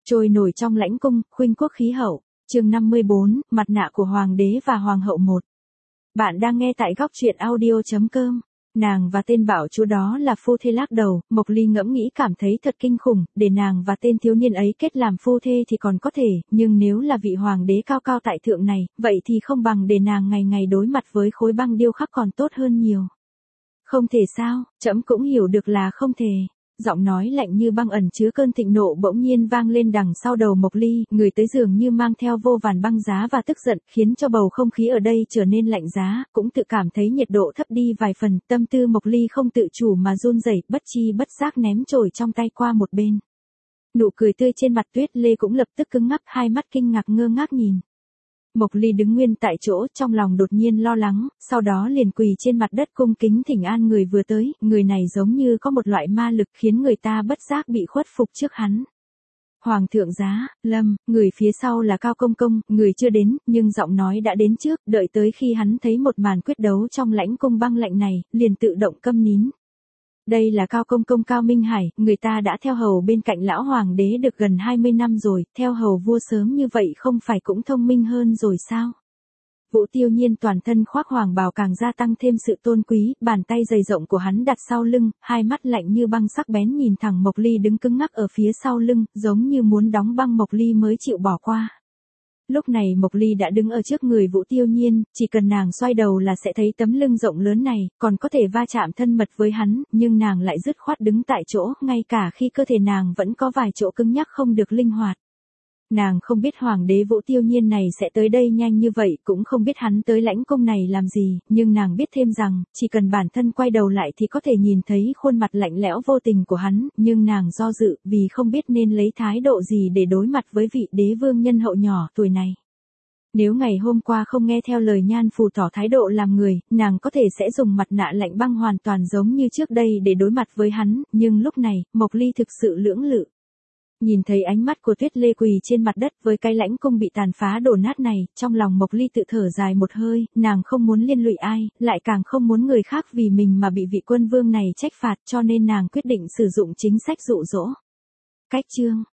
Trôi nổi trong lãnh cung, khuynh quốc khí hậu. Chương 54, mặt nạ của hoàng đế và hoàng hậu 1. Bạn đang nghe tại góc truyện audio.com. Nàng và tên bảo chúa đó là phu thê lác đầu, Mộc Ly ngẫm nghĩ cảm thấy thật kinh khủng, để nàng và tên thiếu niên ấy kết làm phu thê thì còn có thể, nhưng nếu là vị hoàng đế cao cao tại thượng này, vậy thì không bằng để nàng ngày ngày đối mặt với khối băng điêu khắc còn tốt hơn nhiều. Không thể sao, trẫm cũng hiểu được là không thể. Giọng nói lạnh như băng ẩn chứa cơn thịnh nộ bỗng nhiên vang lên đằng sau đầu Mộc Ly, người tới dường như mang theo vô vàn băng giá và tức giận, khiến cho bầu không khí ở đây trở nên lạnh giá, cũng tự cảm thấy nhiệt độ thấp đi vài phần, tâm tư Mộc Ly không tự chủ mà run rẩy, bất chi bất giác ném chổi trong tay qua một bên. Nụ cười tươi trên mặt Tuyết Lê cũng lập tức cứng ngắc, hai mắt kinh ngạc ngơ ngác nhìn. Mộc Ly đứng nguyên tại chỗ, trong lòng đột nhiên lo lắng, sau đó liền quỳ trên mặt đất cung kính thỉnh an người vừa tới, người này giống như có một loại ma lực khiến người ta bất giác bị khuất phục trước hắn. Hoàng thượng giá, Lâm, người phía sau là Cao Công Công, người chưa đến, nhưng giọng nói đã đến trước, đợi tới khi hắn thấy một màn quyết đấu trong lãnh cung băng lạnh này, liền tự động câm nín. Đây là Cao Công Công Cao Minh Hải, người ta đã theo hầu bên cạnh lão hoàng đế được gần 20 năm rồi, theo hầu vua sớm như vậy không phải cũng thông minh hơn rồi sao? Vũ Tiêu Nhiên toàn thân khoác hoàng bào càng gia tăng thêm sự tôn quý, bàn tay dày rộng của hắn đặt sau lưng, hai mắt lạnh như băng sắc bén nhìn thẳng Mộc Ly đứng cứng ngắc ở phía sau lưng, giống như muốn đóng băng Mộc Ly mới chịu bỏ qua. Lúc này Mộc Ly đã đứng ở trước người Vũ Tiêu Nhiên, chỉ cần nàng xoay đầu là sẽ thấy tấm lưng rộng lớn này, còn có thể va chạm thân mật với hắn, nhưng nàng lại dứt khoát đứng tại chỗ, ngay cả khi cơ thể nàng vẫn có vài chỗ cứng nhắc không được linh hoạt. Nàng không biết hoàng đế Vũ Tiêu Nhiên này sẽ tới đây nhanh như vậy, cũng không biết hắn tới lãnh cung này làm gì, nhưng nàng biết thêm rằng, chỉ cần bản thân quay đầu lại thì có thể nhìn thấy khuôn mặt lạnh lẽo vô tình của hắn, nhưng nàng do dự, vì không biết nên lấy thái độ gì để đối mặt với vị đế vương nhân hậu nhỏ tuổi này. Nếu ngày hôm qua không nghe theo lời Nhan Phù tỏ thái độ làm người, nàng có thể sẽ dùng mặt nạ lạnh băng hoàn toàn giống như trước đây để đối mặt với hắn, nhưng lúc này, Mộc Ly thực sự lưỡng lự. Nhìn thấy ánh mắt của Tuyết Lê quỳ trên mặt đất với cái lãnh cung bị tàn phá đổ nát này, trong lòng Mộc Ly tự thở dài một hơi, nàng không muốn liên lụy ai, lại càng không muốn người khác vì mình mà bị vị quân vương này trách phạt, cho nên nàng quyết định sử dụng chính sách dụ dỗ. Cách chương